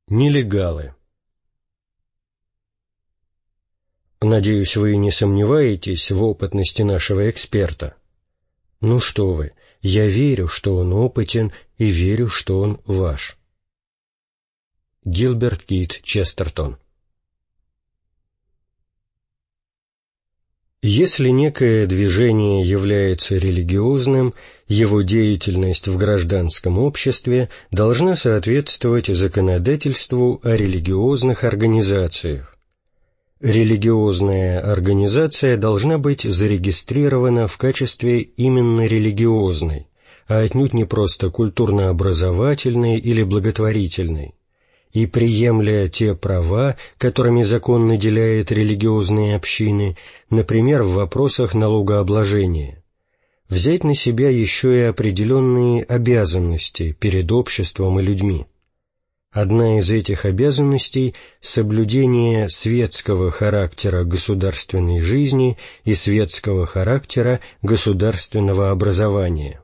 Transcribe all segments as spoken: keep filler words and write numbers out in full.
Нелегалы. Надеюсь, вы не сомневаетесь в опытности нашего эксперта. Ну что вы, я верю, что он опытен, и верю, что он ваш. Гилберт Кит Честертон. Если некое движение является религиозным, его деятельность в гражданском обществе должна соответствовать законодательству о религиозных организациях. Религиозная организация должна быть зарегистрирована в качестве именно религиозной, а отнюдь не просто культурно-образовательной или благотворительной, и, приемля те права, которыми закон наделяет религиозные общины, например, в вопросах налогообложения, взять на себя еще и определенные обязанности перед обществом и людьми. Одна из этих обязанностей – соблюдение светского характера государственной жизни и светского характера государственного образования.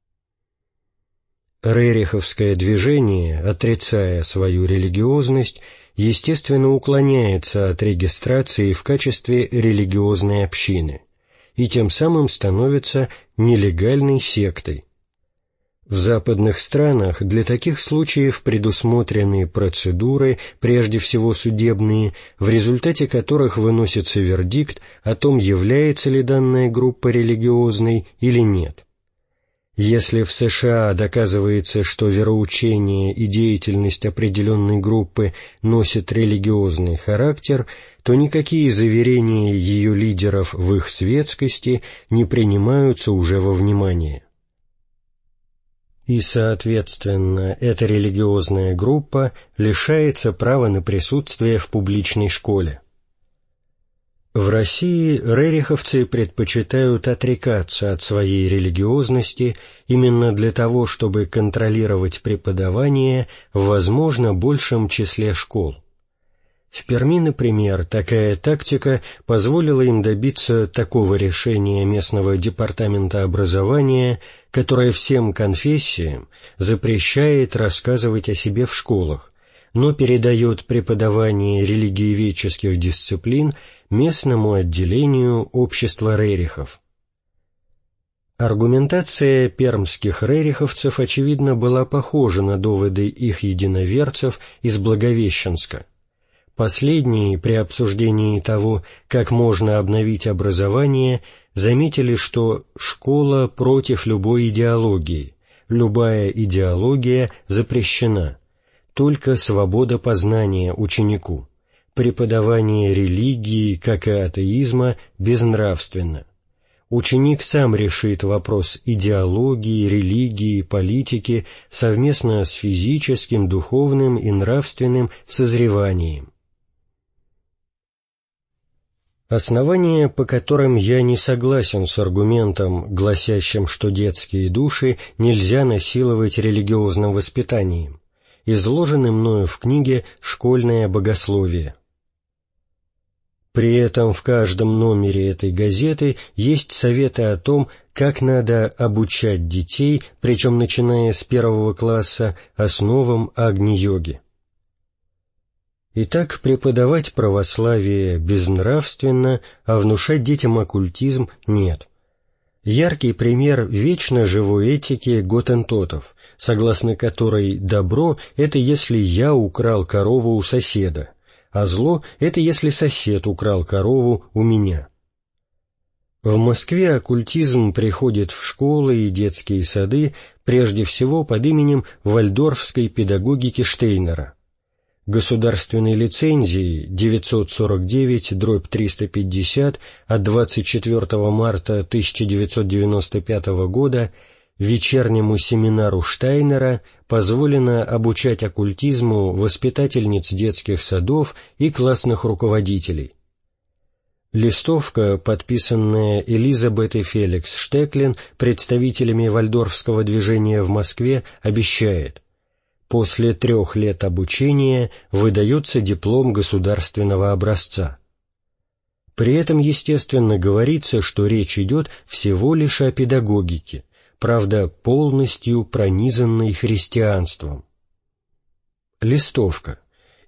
Рериховское движение, отрицая свою религиозность, естественно уклоняется от регистрации в качестве религиозной общины и тем самым становится нелегальной сектой. В западных странах для таких случаев предусмотрены процедуры, прежде всего судебные, в результате которых выносится вердикт о том, является ли данная группа религиозной или нет. Если в США доказывается, что вероучение и деятельность определенной группы носят религиозный характер, то никакие заверения ее лидеров в их светскости не принимаются уже во внимание. И, соответственно, эта религиозная группа лишается права на присутствие в публичной школе. В России рериховцы предпочитают отрекаться от своей религиозности именно для того, чтобы контролировать преподавание в, возможно, большем числе школ. В Перми, например, такая тактика позволила им добиться такого решения местного департамента образования, которое всем конфессиям запрещает рассказывать о себе в школах, но передает преподавание религиоведческих дисциплин местному отделению общества рерихов. Аргументация пермских рериховцев, очевидно, была похожа на доводы их единоверцев из Благовещенска. Последние, при обсуждении того, как можно обновить образование, заметили, что школа против любой идеологии, любая идеология запрещена, только свобода познания ученику, преподавание религии, как и атеизма, безнравственно. Ученик сам решит вопрос идеологии, религии, политики совместно с физическим, духовным и нравственным созреванием. Основания, по которым я не согласен с аргументом, гласящим, что детские души нельзя насиловать религиозным воспитанием, изложены мною в книге «Школьное богословие». При этом в каждом номере этой газеты есть советы о том, как надо обучать детей, причем начиная с первого класса, основам агни-йоги. Итак, преподавать православие безнравственно, а внушать детям оккультизм нет. Яркий пример вечно живой этики готтентотов, согласно которой добро — это если я украл корову у соседа, а зло — это если сосед украл корову у меня. В Москве оккультизм приходит в школы и детские сады прежде всего под именем вальдорфской педагогики Штейнера. Государственной лицензией девятьсот сорок девять дробь триста пятьдесят от двадцать четвёртого марта тысяча девятьсот девяносто пятого года вечернему семинару Штайнера позволено обучать оккультизму воспитательниц детских садов и классных руководителей. Листовка, подписанная Элизабет и Феликс Штеклин, представителями вальдорфского движения в Москве, обещает: после трех лет обучения выдается диплом государственного образца. При этом, естественно, говорится, что речь идет всего лишь о педагогике, правда, полностью пронизанной христианством. Листовка.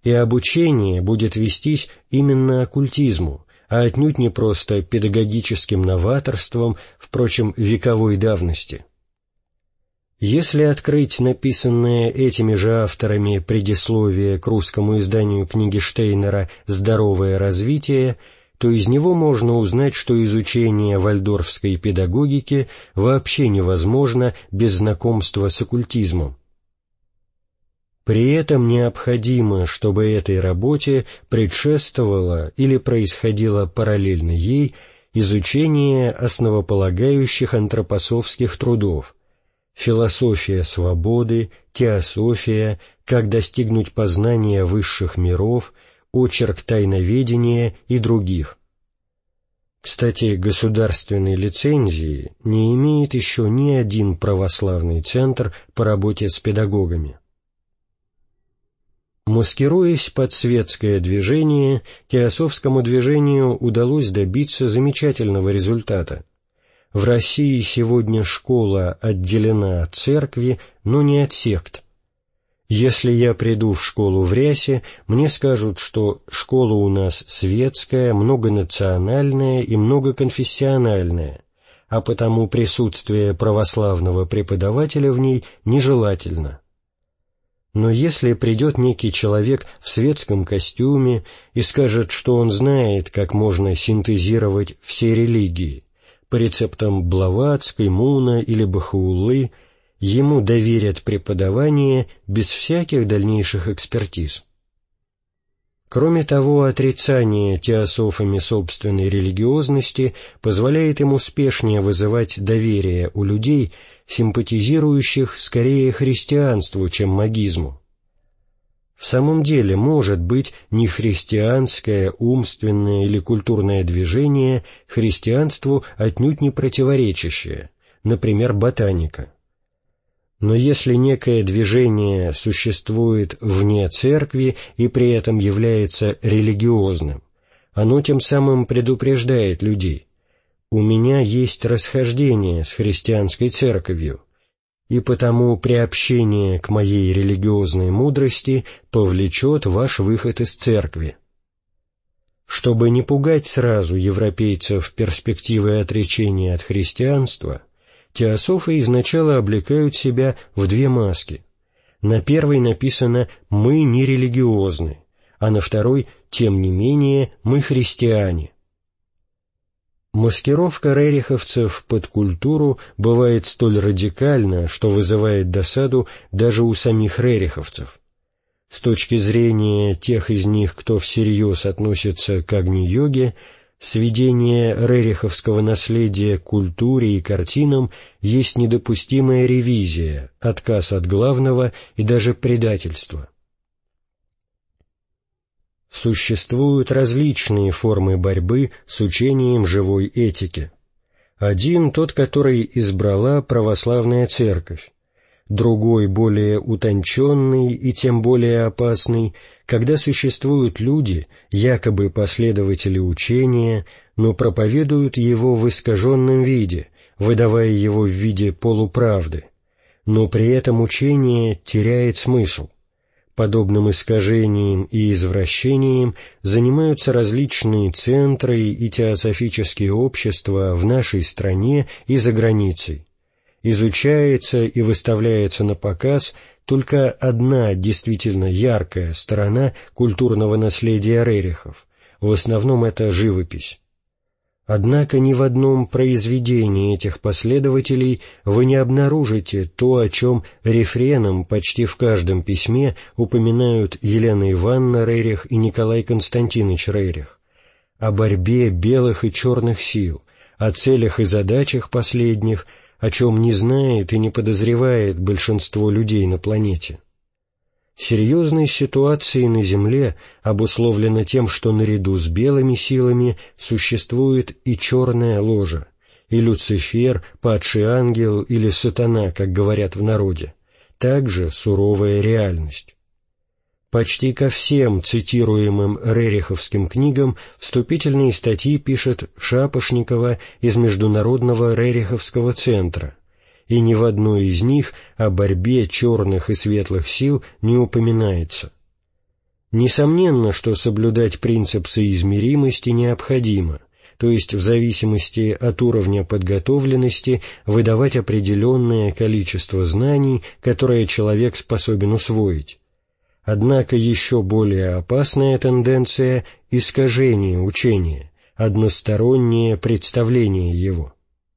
и обучение будет вестись именно оккультизму, а отнюдь не просто педагогическим новаторством, впрочем, вековой давности. Если открыть написанное этими же авторами предисловие к русскому изданию книги Штейнера «Здоровое развитие», то из него можно узнать, что изучение вальдорфской педагогики вообще невозможно без знакомства с оккультизмом. При этом необходимо, чтобы этой работе предшествовало или происходило параллельно ей изучение основополагающих антропософских трудов: философия свободы, теософия, как достигнуть познания высших миров, очерк тайноведения и других. Кстати, государственной лицензии не имеет еще ни один православный центр по работе с педагогами. Маскируясь под светское движение, теософскому движению удалось добиться замечательного результата. В России сегодня школа отделена от церкви, но не от сект. Если я приду в школу в рясе, мне скажут, что школа у нас светская, многонациональная и многоконфессиональная, а потому присутствие православного преподавателя в ней нежелательно. Но если придет некий человек в светском костюме и скажет, что он знает, как можно синтезировать все религии, по рецептам Блаватской, Муна или Бахауллы, ему доверят преподавание без всяких дальнейших экспертиз. Кроме того, отрицание теософами собственной религиозности позволяет им успешнее вызывать доверие у людей, симпатизирующих скорее христианству, чем магизму. В самом деле, может быть, не христианское умственное или культурное движение христианству отнюдь не противоречащее, например, ботаника. Но если некое движение существует вне церкви и при этом является религиозным, оно тем самым предупреждает людей: «У меня есть расхождение с христианской церковью, и потому приобщение к моей религиозной мудрости повлечет ваш выход из церкви». Чтобы не пугать сразу европейцев перспективой отречения от христианства, теософы изначально облекают себя в две маски. На первой написано «мы не религиозны», а на второй «тем не менее мы христиане». Маскировка рериховцев под культуру бывает столь радикальна, что вызывает досаду даже у самих рериховцев. С точки зрения тех из них, кто всерьез относится к Агни-йоге, сведение рериховского наследия к культуре и картинам есть недопустимая ревизия, отказ от главного и даже предательство. Существуют различные формы борьбы с учением живой этики. Один — тот, который избрала православная церковь. Другой, более утонченный и тем более опасный, когда существуют люди, якобы последователи учения, но проповедуют его в искаженном виде, выдавая его в виде полуправды, но при этом учение теряет смысл. Подобным искажением и извращением занимаются различные центры и теософические общества в нашей стране и за границей. Изучается и выставляется на показ только одна действительно яркая сторона культурного наследия рерихов, в основном это живопись. Однако ни в одном произведении этих последователей вы не обнаружите то, о чем рефреном почти в каждом письме упоминают Елена Ивановна Рерих и Николай Константинович Рерих, о борьбе белых и черных сил, о целях и задачах последних, о чем не знает и не подозревает большинство людей на планете. Серьезной ситуацией на Земле обусловлено тем, что наряду с белыми силами существует и черная ложа, и Люцифер, падший ангел или сатана, как говорят в народе, также суровая реальность. Почти ко всем цитируемым рериховским книгам вступительные статьи пишет Шапошникова из Международного рериховского центра, и ни в одной из них о борьбе черных и светлых сил не упоминается. Несомненно, что соблюдать принцип соизмеримости необходимо, то есть в зависимости от уровня подготовленности выдавать определенное количество знаний, которое человек способен усвоить. Однако еще более опасная тенденция – искажение учения, одностороннее представление его.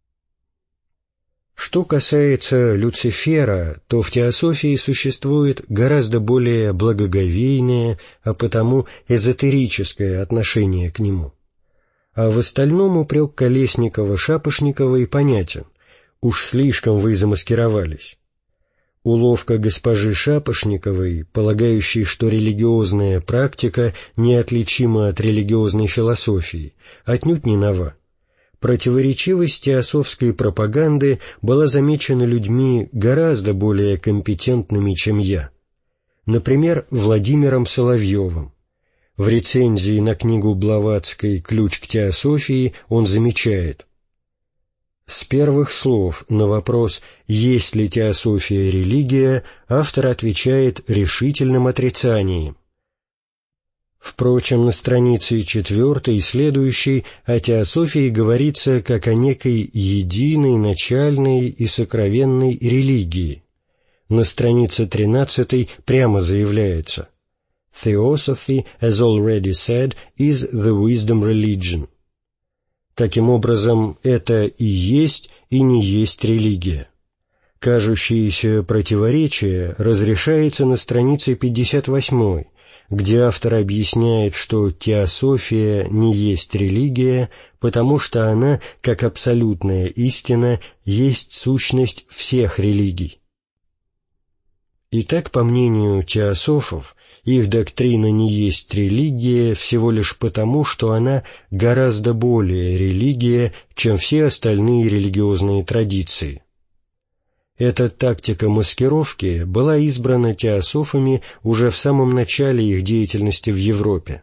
Что касается Люцифера, то в теософии существует гораздо более благоговейное, а потому эзотерическое отношение к нему. А в остальном упрек Колесникова-Шапошниковой понятен. Уж слишком вы замаскировались. Уловка госпожи Шапошниковой, полагающей, что религиозная практика неотличима от религиозной философии, отнюдь не нова. Противоречивость теософской пропаганды была замечена людьми гораздо более компетентными, чем я. Например, Владимиром Соловьевым. В рецензии на книгу Блаватской «Ключ к теософии» он замечает: с первых слов на вопрос «Есть ли теософия религия?» автор отвечает решительным отрицанием. Впрочем, на странице четвертой и следующей о теософии говорится как о некой единой, начальной и сокровенной религии. На странице тринадцатой прямо заявляется: «Theosophy, as already said, is the wisdom religion». Таким образом, это и есть, и не есть религия. Кажущееся противоречие разрешается на странице пятьдесят восьмой, где автор объясняет, что теософия не есть религия, потому что она, как абсолютная истина, есть сущность всех религий. Итак, по мнению теософов, их доктрина не есть религия всего лишь потому, что она гораздо более религия, чем все остальные религиозные традиции. Эта тактика маскировки была избрана теософами уже в самом начале их деятельности в Европе.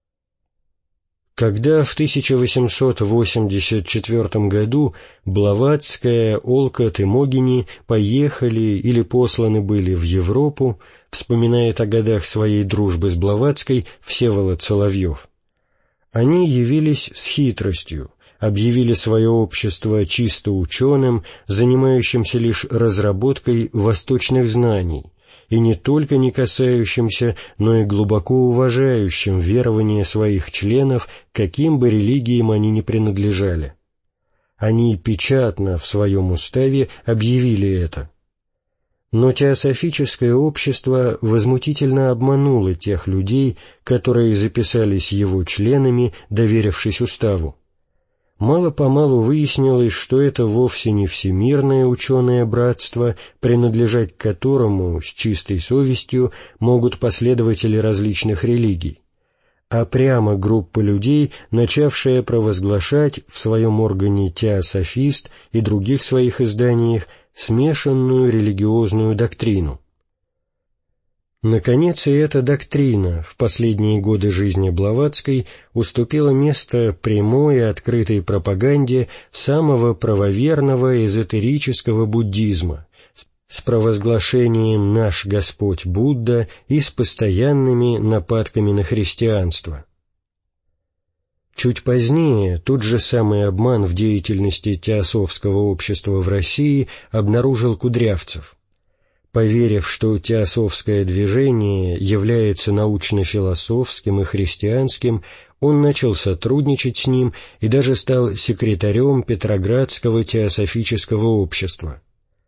Когда в тысяча восемьсот восемьдесят четвёртом году Блаватская, Олкот и Могини поехали или посланы были в Европу, вспоминает о годах своей дружбы с Блаватской Всеволод Соловьев, они явились с хитростью, объявили свое общество чисто ученым, занимающимся лишь разработкой восточных знаний, и не только не касающимся, но и глубоко уважающим верования своих членов, каким бы религиям они ни принадлежали. Они печатно в своем уставе объявили это. Но теософическое общество возмутительно обмануло тех людей, которые записались его членами, доверившись уставу. Мало-помалу выяснилось, что это вовсе не всемирное ученое братство, принадлежать к которому с чистой совестью могут последователи различных религий, а прямо группа людей, начавшая провозглашать в своем органе «Теософист» и других своих изданиях смешанную религиозную доктрину. Наконец, и эта доктрина в последние годы жизни Блаватской уступила место прямой и открытой пропаганде самого правоверного эзотерического буддизма с провозглашением «Наш Господь Будда» и с постоянными нападками на христианство. Чуть позднее тот же самый обман в деятельности теософского общества в России обнаружил Кудрявцев. Поверив, что теософское движение является научно-философским и христианским, он начал сотрудничать с ним и даже стал секретарем Петроградского теософического общества.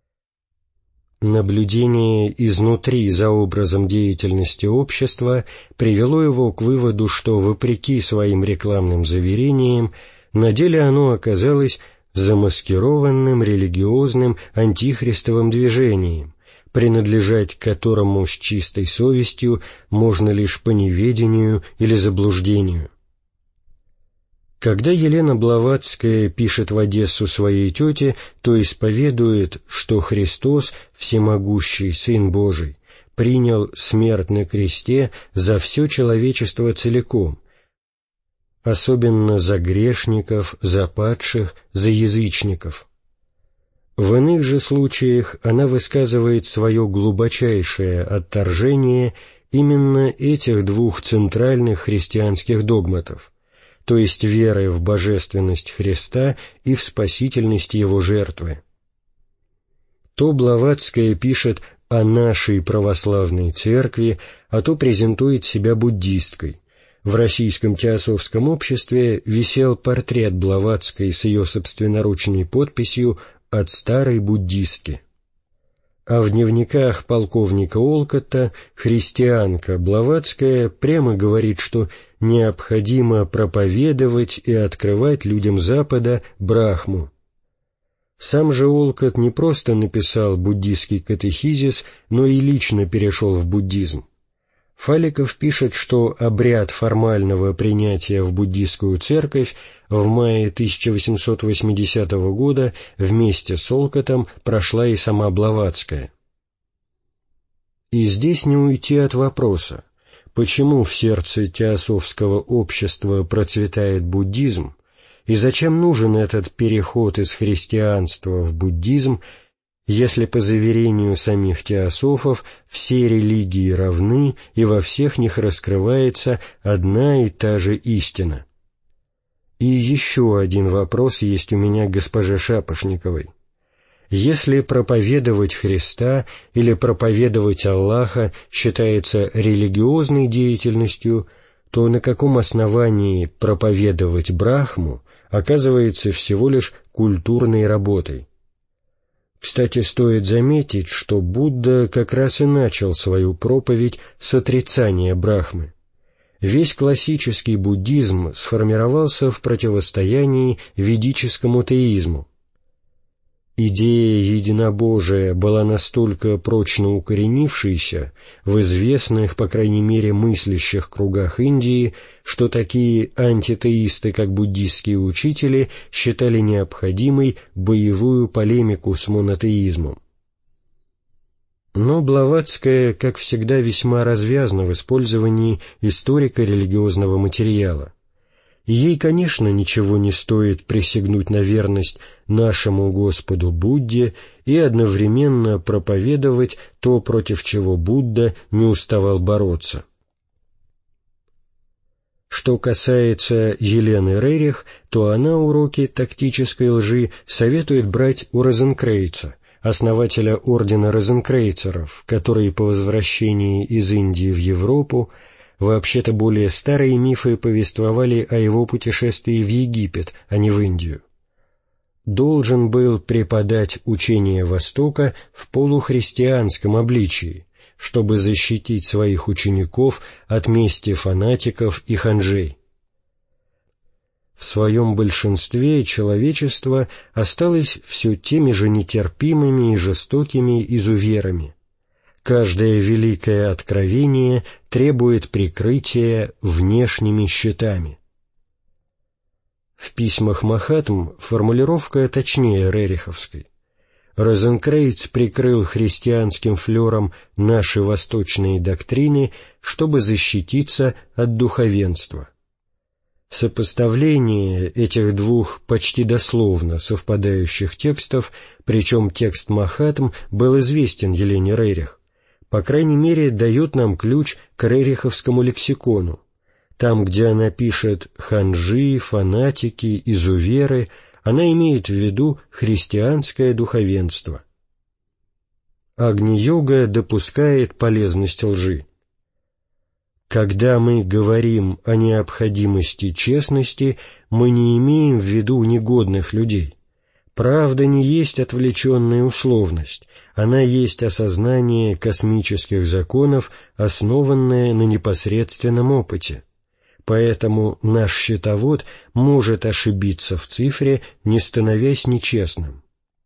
Наблюдение изнутри за образом деятельности общества привело его к выводу, что, вопреки своим рекламным заверениям, на деле оно оказалось замаскированным религиозным антихристовым движением, принадлежать к которому с чистой совестью можно лишь по неведению или заблуждению. Когда Елена Блаватская пишет в Одессу своей тете, то исповедует, что Христос, всемогущий Сын Божий, принял смерть на кресте за все человечество целиком, особенно за грешников, за падших, за язычников. В иных же случаях она высказывает свое глубочайшее отторжение именно этих двух центральных христианских догматов, то есть веры в божественность Христа и в спасительность Его жертвы. То Блаватская пишет о нашей православной церкви, а то презентует себя буддисткой. В Российском теософском обществе висел портрет Блаватской с ее собственноручной подписью «От старой буддистки». А в дневниках полковника Олкотта христианка Блаватская прямо говорит, что необходимо проповедовать и открывать людям Запада Брахму. Сам же Олкотт не просто написал буддийский катехизис, но и лично перешел в буддизм. Фаликов пишет, что обряд формального принятия в буддийскую церковь в мае тысяча восемьсот восьмидесятого года вместе с Олкоттом прошла и сама Блаватская. И здесь не уйти от вопроса, почему в сердце теософского общества процветает буддизм, и зачем нужен этот переход из христианства в буддизм, если, по заверению самих теософов, все религии равны и во всех них раскрывается одна и та же истина? И еще один вопрос есть у меня к госпоже Шапошниковой. Если проповедовать Христа или проповедовать Аллаха считается религиозной деятельностью, то на каком основании проповедовать Брахму оказывается всего лишь культурной работой? Кстати, стоит заметить, что Будда как раз и начал свою проповедь с отрицания Брахмы. Весь классический буддизм сформировался в противостоянии ведическому теизму. Идея единобожия была настолько прочно укоренившейся в известных, по крайней мере, мыслящих кругах Индии, что такие антитеисты, как буддистские учители, считали необходимой боевую полемику с монотеизмом. Но Блаватская, как всегда, весьма развязна в использовании историко-религиозного материала. Ей, конечно, ничего не стоит присягнуть на верность нашему Господу Будде и одновременно проповедовать то, против чего Будда не уставал бороться. Что касается Елены Рерих, то она уроки тактической лжи советует брать у Розенкрейца, основателя ордена розенкрейцеров, который по возвращении из Индии в Европу, вообще-то более старые мифы повествовали о его путешествии в Египет, а не в Индию, должен был преподать учение Востока в полухристианском обличии, чтобы защитить своих учеников от мести фанатиков и ханжей. В своем большинстве человечество осталось все теми же нетерпимыми и жестокими изуверами. Каждое великое откровение требует прикрытия внешними щитами. В письмах Махатм формулировка точнее рериховской. Розенкрейц прикрыл христианским флером наши восточные доктрины, чтобы защититься от духовенства. Сопоставление этих двух почти дословно совпадающих текстов, причем текст Махатм был известен Елене Рерих, по крайней мере, дает нам ключ к рериховскому лексикону. Там, где она пишет «ханжи», «фанатики», «изуверы», она имеет в виду христианское духовенство. Агни-йога допускает полезность лжи. Когда мы говорим о необходимости честности, мы не имеем в виду негодных людей. Правда не есть отвлеченная условность, она есть осознание космических законов, основанное на непосредственном опыте. Поэтому наш счетовод может ошибиться в цифре, не становясь нечестным.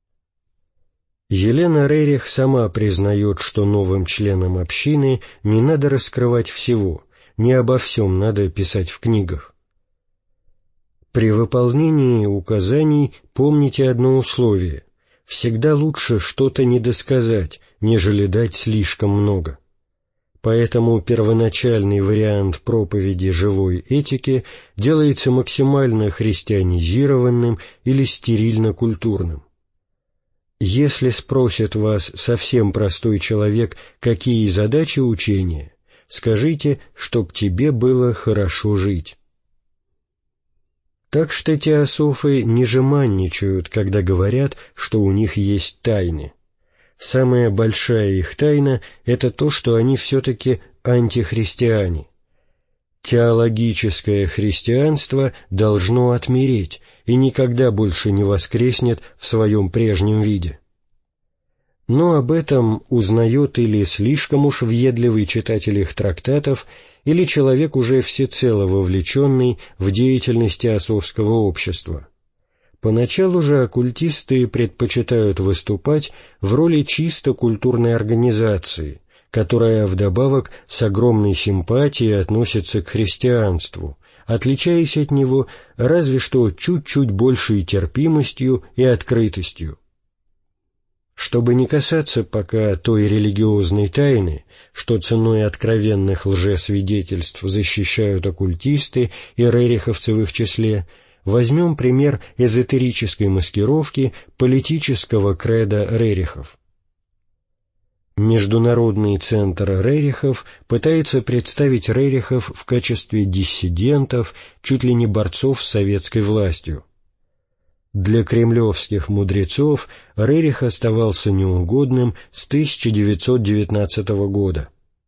Елена Рерих сама признает, что новым членам общины не надо раскрывать всего, не обо всем надо писать в книгах. При выполнении указаний помните одно условие: всегда лучше что-то недосказать, нежели дать слишком много. Поэтому первоначальный вариант проповеди живой этики делается максимально христианизированным или стерильно-культурным. Если спросит вас совсем простой человек, какие задачи учения, Скажите, чтоб тебе было хорошо жить». Так что теософы не жеманничают, когда говорят, что у них есть тайны. Самая большая их тайна — это то, что они все-таки антихристиане. Теологическое христианство должно отмереть и никогда больше не воскреснет в своем прежнем виде. Но об этом узнает или слишком уж въедливый читатель их трактатов, или человек, уже всецело вовлеченный в деятельность теософского общества. Поначалу же оккультисты предпочитают выступать в роли чисто культурной организации, которая вдобавок с огромной симпатией относится к христианству, отличаясь от него разве что чуть-чуть большей терпимостью и открытостью. Чтобы не касаться пока той религиозной тайны, что ценой откровенных лжесвидетельств защищают оккультисты и рериховцы в их числе, возьмем пример эзотерической маскировки политического кредо рерихов. Международный центр рерихов пытается представить рерихов в качестве диссидентов, чуть ли не борцов с советской властью. Для кремлевских мудрецов Рерих оставался неугодным с тысяча девятьсот девятнадцатого года.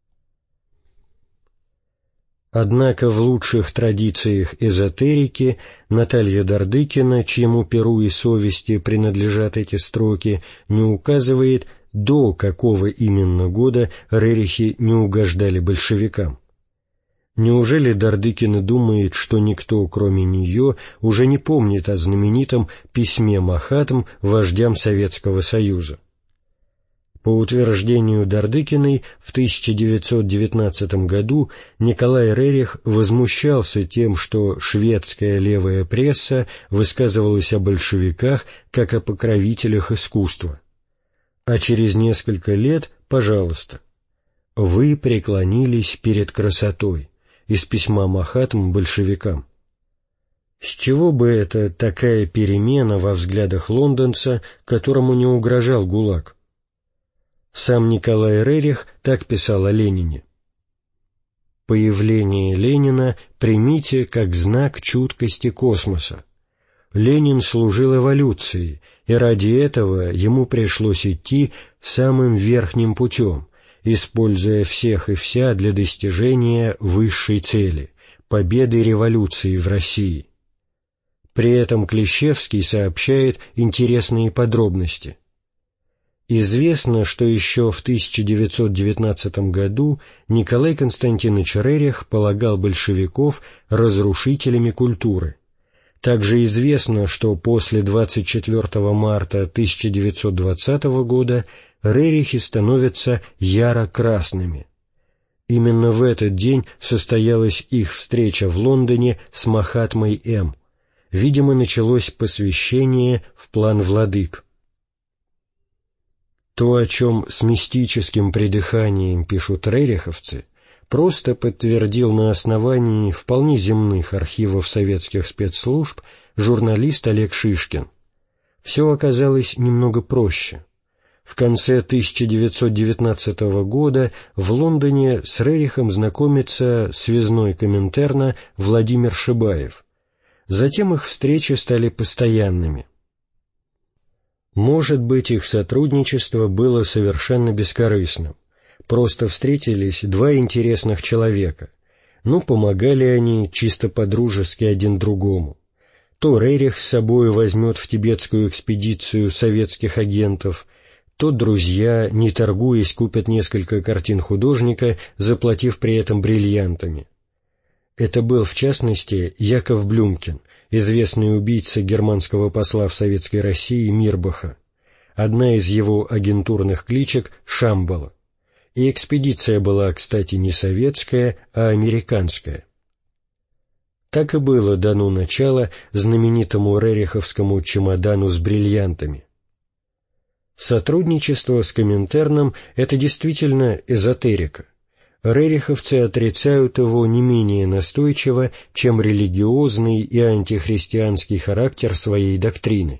Однако в лучших традициях эзотерики Наталья Дардыкина, чьему перу и совести принадлежат эти строки, не указывает, до какого именно года рерихи не угождали большевикам. Неужели Дардыкина думает, что никто, кроме нее, уже не помнит о знаменитом письме Махатм вождям Советского Союза? По утверждению Дардыкиной, в тысяча девятьсот девятнадцатом году Николай Рерих возмущался тем, что шведская левая пресса высказывалась о большевиках как о покровителях искусства. А через несколько лет, пожалуйста, «Вы преклонились перед красотой» из письма Махатм большевикам. С чего бы это такая перемена во взглядах лондонца, которому не угрожал ГУЛАГ? Сам Николай Рерих так писал о Ленине: «Появление Ленина примите как знак чуткости космоса. Ленин служил эволюции, и ради этого ему пришлось идти самым верхним путем, используя всех и вся для достижения высшей цели — победы революции в России». При этом Клещевский сообщает интересные подробности. Известно, что еще в тысяча девятьсот девятнадцатом году Николай Константинович Рерих полагал большевиков разрушителями культуры. Также известно, что после двадцать четвёртого марта тысяча девятьсот двадцатого года рерихи становятся яро-красными. Именно в этот день состоялась их встреча в Лондоне с Махатмой М. Видимо, началось посвящение в план владык. То, о чем с мистическим придыханием пишут рериховцы, просто подтвердил на основании вполне земных архивов советских спецслужб журналист Олег Шишкин. Все оказалось немного проще. В конце тысяча девятьсот девятнадцатого года в Лондоне с Рерихом знакомится связной Коминтерна Владимир Шибаев. Затем их встречи стали постоянными. Может быть, их сотрудничество было совершенно бескорыстным. Просто встретились два интересных человека. Ну, помогали они чисто по-дружески один другому. То Рерих с собой возьмет в тибетскую экспедицию советских агентов, то друзья, не торгуясь, купят несколько картин художника, заплатив при этом бриллиантами. Это был, в частности, Яков Блюмкин, известный убийца германского посла в Советской России Мирбаха. Одна из его агентурных кличек — Шамбала. И экспедиция была, кстати, не советская, а американская. Так и было дано начало знаменитому рериховскому чемодану с бриллиантами. Сотрудничество с Коминтерном — это действительно эзотерика. Рериховцы отрицают его не менее настойчиво, чем религиозный и антихристианский характер своей доктрины.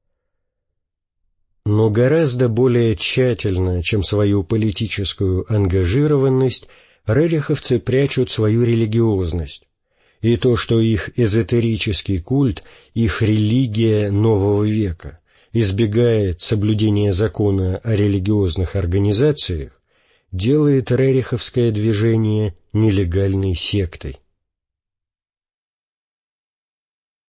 Но гораздо более тщательно, чем свою политическую ангажированность, рериховцы прячут свою религиозность, и то, что их эзотерический культ, их религия нового века, избегает соблюдения закона о религиозных организациях, делает рериховское движение нелегальной сектой.